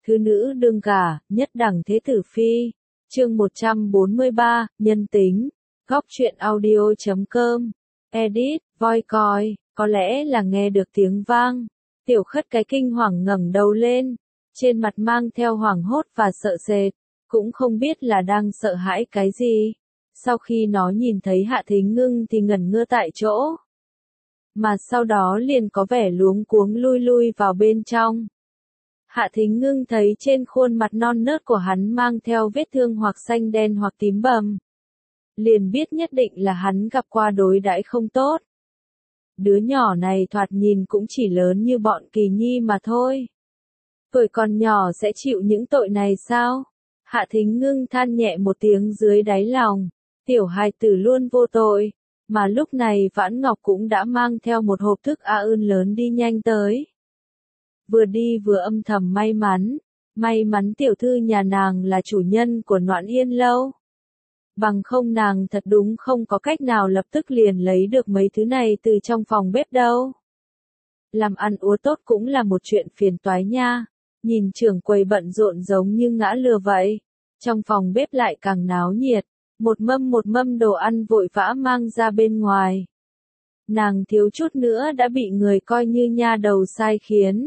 Thứ nữ đương gả, nhất đẳng thế tử phi. Chương 143, nhân tính. Góc truyện audio.com. Edit, voi coi, có lẽ là nghe được tiếng vang. Tiểu Khất cái kinh hoàng ngẩng đầu lên, trên mặt mang theo hoảng hốt và sợ sệt, cũng không biết là đang sợ hãi cái gì. Sau khi nó nhìn thấy Hạ Thính Ngưng thì ngẩn ngơ tại chỗ, mà sau đó liền có vẻ luống cuống lui vào bên trong. Hạ Thính Ngưng thấy trên khuôn mặt non nớt của hắn mang theo vết thương hoặc xanh đen hoặc tím bầm, liền biết nhất định là hắn gặp qua đối đãi không tốt. Đứa nhỏ này thoạt nhìn cũng chỉ lớn như bọn Kỳ Nhi mà thôi. Tuổi còn nhỏ sẽ chịu những tội này sao? Hạ Thính Ngưng than nhẹ một tiếng dưới đáy lòng. Tiểu hài tử luôn vô tội. Mà lúc này Vãn Ngọc cũng đã mang theo một hộp thức ưn lớn đi nhanh tới. Vừa đi vừa âm thầm may mắn tiểu thư nhà nàng là chủ nhân của Noãn Yên lâu. Bằng không nàng thật đúng không có cách nào lập tức liền lấy được mấy thứ này từ trong phòng bếp đâu. Làm ăn úa tốt cũng là một chuyện phiền toái nha. Nhìn trưởng quầy bận rộn giống như ngã lừa vậy. Trong phòng bếp lại càng náo nhiệt. Một mâm đồ ăn vội vã mang ra bên ngoài. Nàng thiếu chút nữa đã bị người coi như nha đầu sai khiến.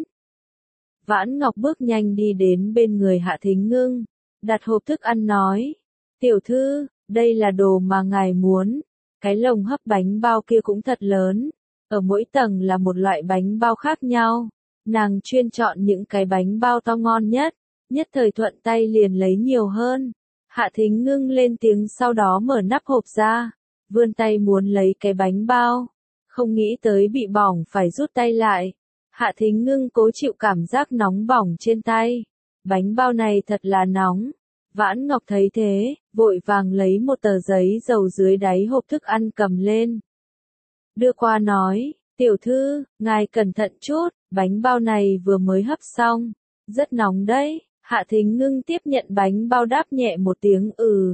Vãn Ngọc bước nhanh đi đến bên người Hạ Thính Ngưng, đặt hộp thức ăn nói. Tiểu thư, đây là đồ mà ngài muốn. Cái lồng hấp bánh bao kia cũng thật lớn. Ở mỗi tầng là một loại bánh bao khác nhau. Nàng chuyên chọn những cái bánh bao to ngon nhất. Nhất thời thuận tay liền lấy nhiều hơn. Hạ Thính Ngưng lên tiếng sau đó mở nắp hộp ra. Vươn tay muốn lấy cái bánh bao. Không nghĩ tới bị bỏng phải rút tay lại. Hạ Thính Ngưng cố chịu cảm giác nóng bỏng trên tay. Bánh bao này thật là nóng. Vãn Ngọc thấy thế, vội vàng lấy một tờ giấy dầu dưới đáy hộp thức ăn cầm lên. Đưa qua nói, tiểu thư, ngài cẩn thận chút, bánh bao này vừa mới hấp xong. Rất nóng đấy. Hạ Thính Ngưng tiếp nhận bánh bao đáp nhẹ một tiếng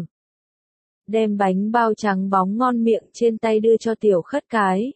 đem bánh bao trắng bóng ngon miệng trên tay đưa cho Tiểu Khất cái.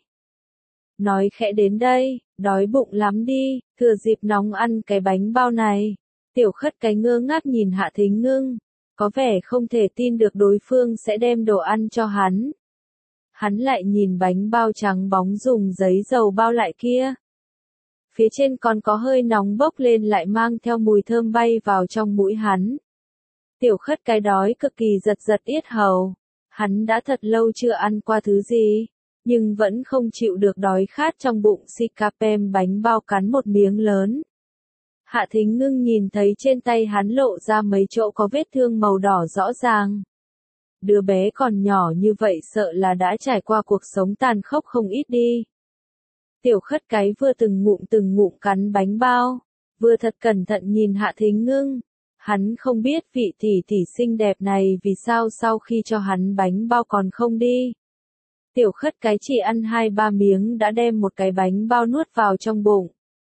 Nói khẽ đến đây, đói bụng lắm đi, thừa dịp nóng ăn cái bánh bao này. Tiểu Khất cái ngơ ngác nhìn Hạ Thính Ngưng, có vẻ không thể tin được đối phương sẽ đem đồ ăn cho hắn. Hắn lại nhìn bánh bao trắng bóng dùng giấy dầu bao lại kia. Phía trên còn có hơi nóng bốc lên lại mang theo mùi thơm bay vào trong mũi hắn. Tiểu Khất cái đói cực kỳ giật yết hầu. Hắn đã thật lâu chưa ăn qua thứ gì, nhưng vẫn không chịu được đói khát trong bụng si capem bánh bao cắn một miếng lớn. Hạ Thính Ngưng nhìn thấy trên tay hắn lộ ra mấy chỗ có vết thương màu đỏ rõ ràng. Đứa bé còn nhỏ như vậy sợ là đã trải qua cuộc sống tàn khốc không ít đi. Tiểu Khất cái vừa từng ngụm cắn bánh bao, vừa thật cẩn thận nhìn Hạ Thính Ngưng. Hắn không biết vị tỷ xinh đẹp này vì sao sau khi cho hắn bánh bao còn không đi. Tiểu Khất cái chỉ ăn 2-3 miếng đã đem một cái bánh bao nuốt vào trong bụng.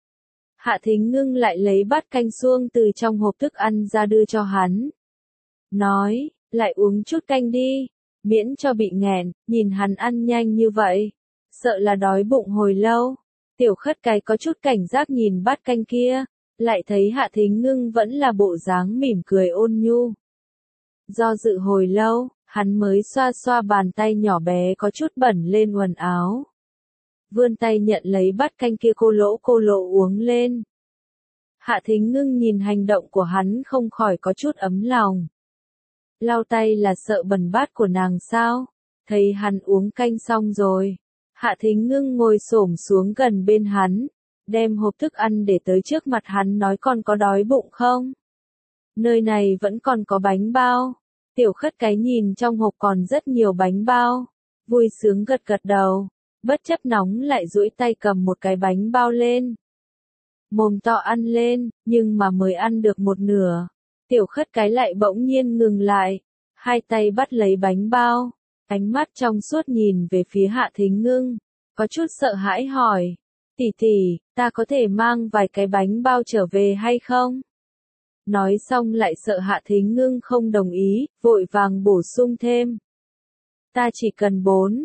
Hạ Thính Ngưng lại lấy bát canh suông từ trong hộp thức ăn ra đưa cho hắn. Nói, lại uống chút canh đi, miễn cho bị nghẹn, nhìn hắn ăn nhanh như vậy. Sợ là đói bụng hồi lâu. Tiểu Khất cái có chút cảnh giác nhìn bát canh kia, lại thấy Hạ Thính Ngưng vẫn là bộ dáng mỉm cười ôn nhu. Do dự hồi lâu, hắn mới xoa bàn tay nhỏ bé có chút bẩn lên quần áo. Vươn tay nhận lấy bát canh kia cô lỗ uống lên. Hạ Thính Ngưng nhìn hành động của hắn không khỏi có chút ấm lòng. Lau tay là sợ bẩn bát của nàng sao? Thấy hắn uống canh xong rồi. Hạ Thính Ngưng ngồi xổm xuống gần bên hắn, đem hộp thức ăn để tới trước mặt hắn nói con có đói bụng không? Nơi này vẫn còn có bánh bao. Tiểu Khất cái nhìn trong hộp còn rất nhiều bánh bao, vui sướng gật đầu, bất chấp nóng lại duỗi tay cầm một cái bánh bao lên. Mồm to ăn lên, nhưng mà mới ăn được một nửa. Tiểu Khất cái lại bỗng nhiên ngừng lại, hai tay bắt lấy bánh bao. Ánh mắt trong suốt nhìn về phía Hạ Thính Ngưng, có chút sợ hãi hỏi, tỷ, ta có thể mang vài cái bánh bao trở về hay không? Nói xong lại sợ Hạ Thính Ngưng không đồng ý, vội vàng bổ sung thêm. Ta chỉ cần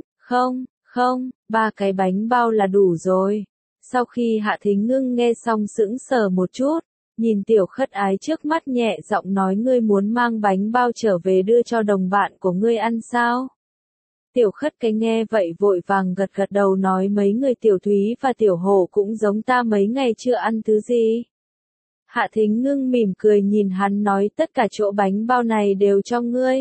3 cái bánh bao là đủ rồi. Sau khi Hạ Thính Ngưng nghe xong sững sờ một chút, nhìn Tiểu Khất Ái trước mắt nhẹ giọng nói ngươi muốn mang bánh bao trở về đưa cho đồng bạn của ngươi ăn sao? Tiểu Khất Cái nghe vậy vội vàng gật gật đầu nói mấy người Tiểu Thúy và Tiểu Hổ cũng giống ta mấy ngày chưa ăn thứ gì. Hạ Thính Ngưng mỉm cười nhìn hắn nói tất cả chỗ bánh bao này đều cho ngươi.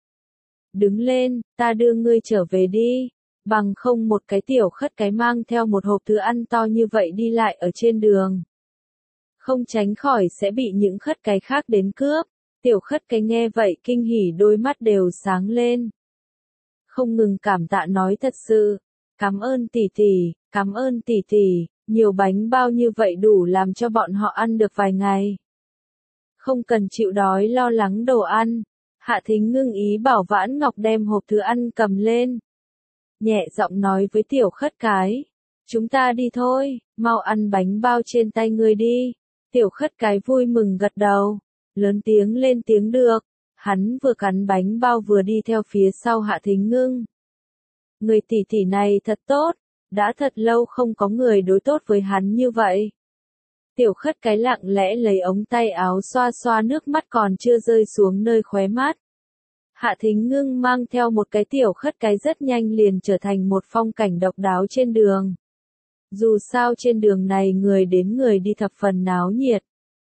Đứng lên, ta đưa ngươi trở về đi. Bằng không một cái Tiểu Khất Cái mang theo một hộp thứ ăn to như vậy đi lại ở trên đường. Không tránh khỏi sẽ bị những khất cái khác đến cướp. Tiểu Khất Cái nghe vậy kinh hỉ đôi mắt đều sáng lên. Không ngừng cảm tạ nói thật sự. Cảm ơn tỷ tỷ, cảm ơn tỷ tỷ, nhiều bánh bao như vậy đủ làm cho bọn họ ăn được vài ngày. Không cần chịu đói lo lắng đồ ăn. Hạ Thính Ngưng ý bảo Vãn Ngọc đem hộp thứ ăn cầm lên. Nhẹ giọng nói với Tiểu Khất Cái. Chúng ta đi thôi, mau ăn bánh bao trên tay ngươi đi. Tiểu Khất Cái vui mừng gật đầu. Lớn tiếng lên tiếng được. Hắn vừa cắn bánh bao vừa đi theo phía sau Hạ Thính Ngưng. Người tỷ tỷ này thật tốt. Đã thật lâu không có người đối tốt với hắn như vậy. Tiểu Khất Cái lặng lẽ lấy ống tay áo xoa xoa nước mắt còn chưa rơi xuống nơi khóe mắt. Hạ Thính Ngưng mang theo một cái Tiểu Khất Cái rất nhanh liền trở thành một phong cảnh độc đáo trên đường. Dù sao trên đường này người đến người đi thập phần náo nhiệt.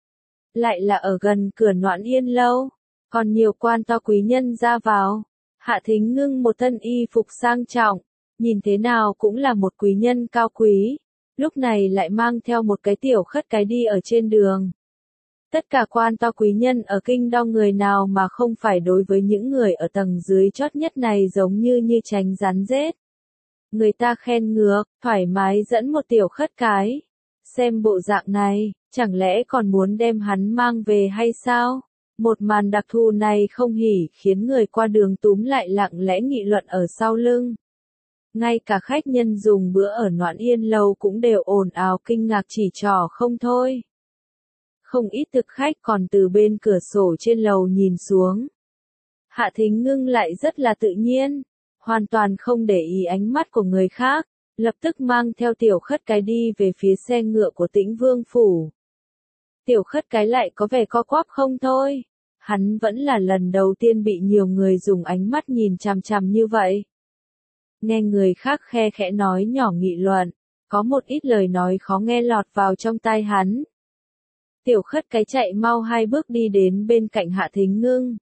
Lại là ở gần cửa Noãn Yên lâu, còn nhiều quan to quý nhân ra vào. Hạ Thính Ngưng một thân y phục sang trọng, nhìn thế nào cũng là một quý nhân cao quý. Lúc này lại mang theo một cái Tiểu Khất Cái đi ở trên đường. Tất cả quan to quý nhân ở kinh đô người nào mà không phải đối với những người ở tầng dưới chót nhất này giống như tránh rắn rết. Người ta khen ngược, thoải mái dẫn một Tiểu Khất Cái. Xem bộ dạng này, chẳng lẽ còn muốn đem hắn mang về hay sao? Một màn đặc thù này không hỉ khiến người qua đường túm lại lặng lẽ nghị luận ở sau lưng. Ngay cả khách nhân dùng bữa ở Noãn Yên lâu cũng đều ồn ào kinh ngạc chỉ trỏ không thôi. Không ít thực khách còn từ bên cửa sổ trên lầu nhìn xuống. Hạ Thính Ngưng lại rất là tự nhiên, hoàn toàn không để ý ánh mắt của người khác, lập tức mang theo Tiểu Khất Cái đi về phía xe ngựa của Tĩnh Vương phủ. Tiểu Khất Cái lại có vẻ co quắp không thôi, hắn vẫn là lần đầu tiên bị nhiều người dùng ánh mắt nhìn chằm chằm như vậy. Nghe người khác khe khẽ nói nhỏ nghị luận, có một ít lời nói khó nghe lọt vào trong tai hắn. Tiểu Khất Cái chạy mau 2 bước đi đến bên cạnh Hạ Thính Ngưng.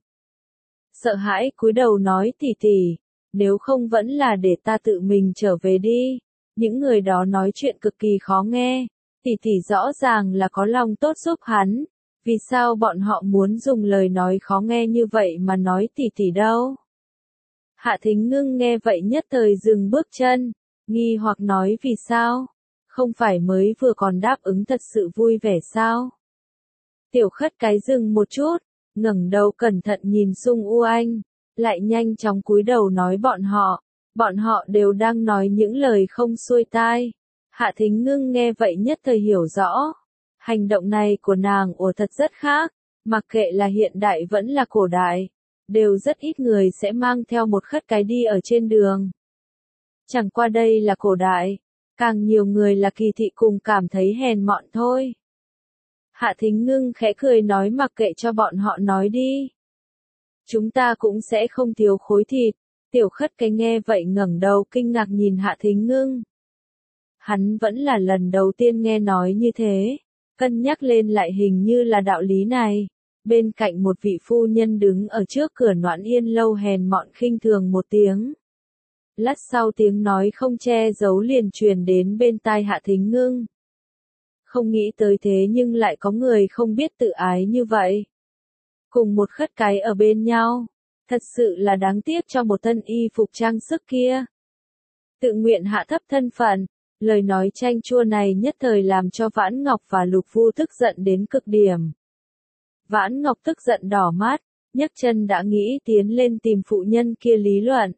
Sợ hãi cúi đầu nói tỷ tỷ, nếu không vẫn là để ta tự mình trở về đi. Những người đó nói chuyện cực kỳ khó nghe, tỷ tỷ rõ ràng là có lòng tốt giúp hắn. Vì sao bọn họ muốn dùng lời nói khó nghe như vậy mà nói tỷ tỷ đâu? Hạ Thính Ngưng nghe vậy nhất thời dừng bước chân, nghi hoặc nói vì sao? Không phải mới vừa còn đáp ứng thật sự vui vẻ sao? Tiểu Khất Cái dừng một chút, ngẩng đầu cẩn thận nhìn xung U Anh, lại nhanh chóng cúi đầu nói bọn họ đều đang nói những lời không xuôi tai. Hạ Thính Ngưng nghe vậy nhất thời hiểu rõ, hành động này của nàng thật rất khác, mặc kệ là hiện đại vẫn là cổ đại, đều rất ít người sẽ mang theo một khất cái đi ở trên đường. Chẳng qua đây là cổ đại, càng nhiều người là kỳ thị cùng cảm thấy hèn mọn thôi. Hạ Thính Ngưng khẽ cười nói mặc kệ cho bọn họ nói đi. Chúng ta cũng sẽ không thiếu khối thịt. Tiểu Khất Cái nghe vậy ngẩng đầu kinh ngạc nhìn Hạ Thính Ngưng. Hắn vẫn là lần đầu tiên nghe nói như thế, cân nhắc lên lại hình như là đạo lý này. Bên cạnh một vị phu nhân đứng ở trước cửa Noãn Yên lâu hèn mọn khinh thường một tiếng. Lát sau tiếng nói không che giấu liền truyền đến bên tai Hạ Thính Ngưng. Không nghĩ tới thế nhưng lại có người không biết tự ái như vậy. Cùng một khất cái ở bên nhau, thật sự là đáng tiếc cho một thân y phục trang sức kia. Tự nguyện hạ thấp thân phận, lời nói chanh chua này nhất thời làm cho Vãn Ngọc và Lục Vu tức giận đến cực điểm. Vãn Ngọc tức giận đỏ mắt, nhấc chân đã nghĩ tiến lên tìm phụ nhân kia lý luận.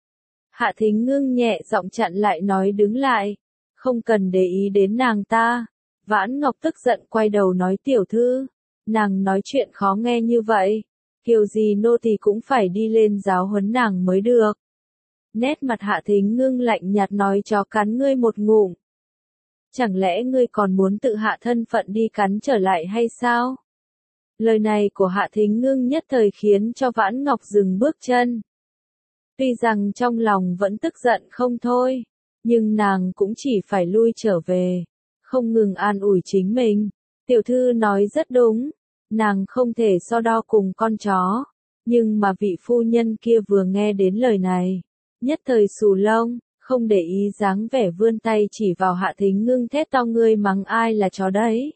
Hạ Thính Ngưng nhẹ giọng chặn lại nói đứng lại, không cần để ý đến nàng ta. Vãn Ngọc tức giận quay đầu nói tiểu thư, nàng nói chuyện khó nghe như vậy, kiểu gì nô tỳ cũng phải đi lên giáo huấn nàng mới được. Nét mặt Hạ Thính Ngưng lạnh nhạt nói chó cắn ngươi một ngụm. Chẳng lẽ ngươi còn muốn tự hạ thân phận đi cắn trở lại hay sao? Lời này của Hạ Thính Ngưng nhất thời khiến cho Vãn Ngọc dừng bước chân. Tuy rằng trong lòng vẫn tức giận không thôi, nhưng nàng cũng chỉ phải lui trở về, không ngừng an ủi chính mình. Tiểu thư nói rất đúng, nàng không thể so đo cùng con chó, nhưng mà vị phu nhân kia vừa nghe đến lời này, nhất thời xù lông, không để ý dáng vẻ vươn tay chỉ vào Hạ Thính Ngưng thét to, ngươi mắng ai là chó đấy?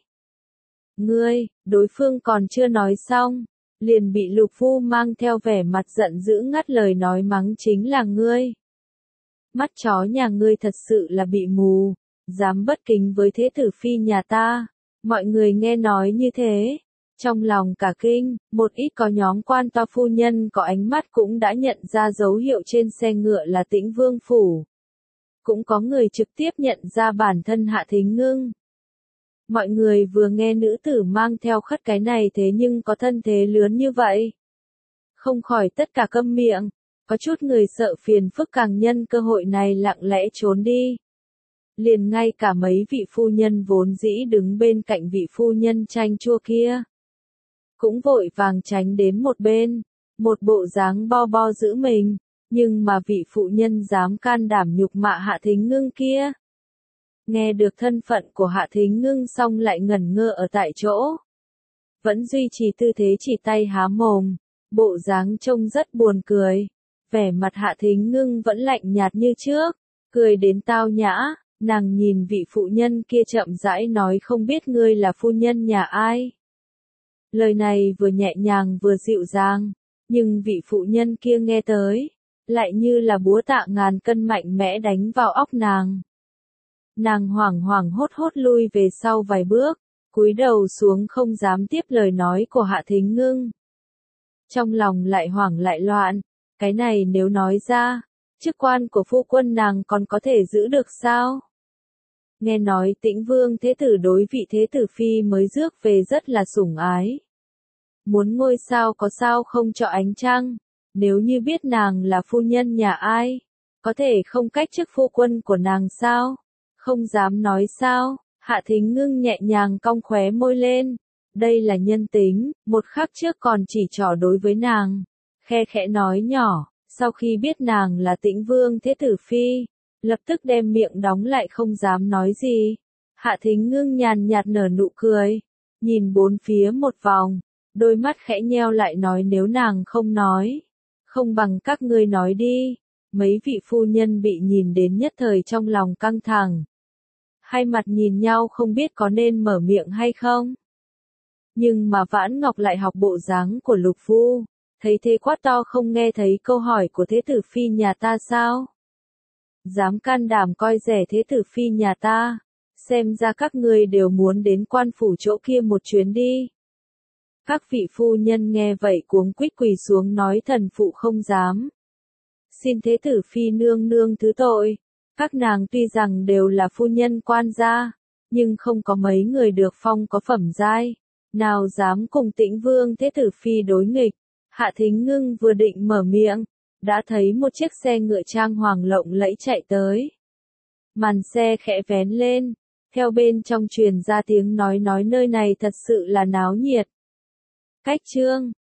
Ngươi, đối phương còn chưa nói xong, liền bị Lục Phu mang theo vẻ mặt giận dữ ngắt lời nói, mắng chính là ngươi. Mắt chó nhà ngươi thật sự là bị mù, dám bất kính với thế tử phi nhà ta. Mọi người nghe nói như thế, trong lòng cả kinh, một ít có nhóm quan to phu nhân có ánh mắt cũng đã nhận ra dấu hiệu trên xe ngựa là Tĩnh Vương phủ. Cũng có người trực tiếp nhận ra bản thân Hạ Thính Ngưng. Mọi người vừa nghe nữ tử mang theo khất cái này thế nhưng có thân thế lớn như vậy, không khỏi tất cả câm miệng, có chút người sợ phiền phức càng nhân cơ hội này lặng lẽ trốn đi. Liền ngay cả mấy vị phu nhân vốn dĩ đứng bên cạnh vị phu nhân chanh chua kia, cũng vội vàng tránh đến một bên, một bộ dáng bo bo giữ mình, nhưng mà vị phụ nhân dám can đảm nhục mạ Hạ Thính Ngưng kia. Nghe được thân phận của Hạ Thính Ngưng xong lại ngẩn ngơ ở tại chỗ. Vẫn duy trì tư thế chỉ tay há mồm, bộ dáng trông rất buồn cười. Vẻ mặt Hạ Thính Ngưng vẫn lạnh nhạt như trước, cười đến tao nhã, nàng nhìn vị phụ nhân kia chậm rãi nói, không biết ngươi là phu nhân nhà ai? Lời này vừa nhẹ nhàng vừa dịu dàng, nhưng vị phụ nhân kia nghe tới, lại như là búa tạ ngàn cân mạnh mẽ đánh vào óc nàng. Nàng hoảng hoảng hốt hốt lui về sau vài bước, cúi đầu xuống không dám tiếp lời nói của Hạ Thính Ngưng. Trong lòng lại hoảng lại loạn, cái này nếu nói ra, chức quan của phu quân nàng còn có thể giữ được sao? Nghe nói Tĩnh Vương thế tử đối vị thế tử phi mới rước về rất là sủng ái. Muốn ngôi sao có sao không cho ánh trăng, nếu như biết nàng là phu nhân nhà ai, có thể không cách chức phu quân của nàng sao? Không dám nói sao? Hạ Thính Ngưng nhẹ nhàng cong khóe môi lên. Đây là nhân tính, một khắc trước còn chỉ trỏ đối với nàng. Khe khẽ nói nhỏ, sau khi biết nàng là Tĩnh Vương thế tử phi, lập tức đem miệng đóng lại không dám nói gì. Hạ Thính Ngưng nhàn nhạt nở nụ cười, nhìn bốn phía một vòng, đôi mắt khẽ nheo lại nói, nếu nàng không nói, không bằng các ngươi nói đi. Mấy vị phu nhân bị nhìn đến nhất thời trong lòng căng thẳng. Hai mặt nhìn nhau không biết có nên mở miệng hay không. Nhưng mà Vãn Ngọc lại học bộ dáng của Lục Phu, thấy thế quát to, không nghe thấy câu hỏi của thế tử phi nhà ta sao? Dám can đảm coi rẻ thế tử phi nhà ta, xem ra các ngươi đều muốn đến quan phủ chỗ kia một chuyến đi. Các vị phu nhân nghe vậy cuống quýt quỳ xuống nói, thần phụ không dám. Xin thế tử phi nương nương thứ tội. Các nàng tuy rằng đều là phu nhân quan gia, nhưng không có mấy người được phong có phẩm giai, nào dám cùng Tĩnh Vương thế tử phi đối nghịch. Hạ Thính Ngưng vừa định mở miệng, đã thấy một chiếc xe ngựa trang hoàng lộng lẫy chạy tới. Màn xe khẽ vén lên, theo bên trong truyền ra tiếng nói nơi này thật sự là náo nhiệt. Cách chương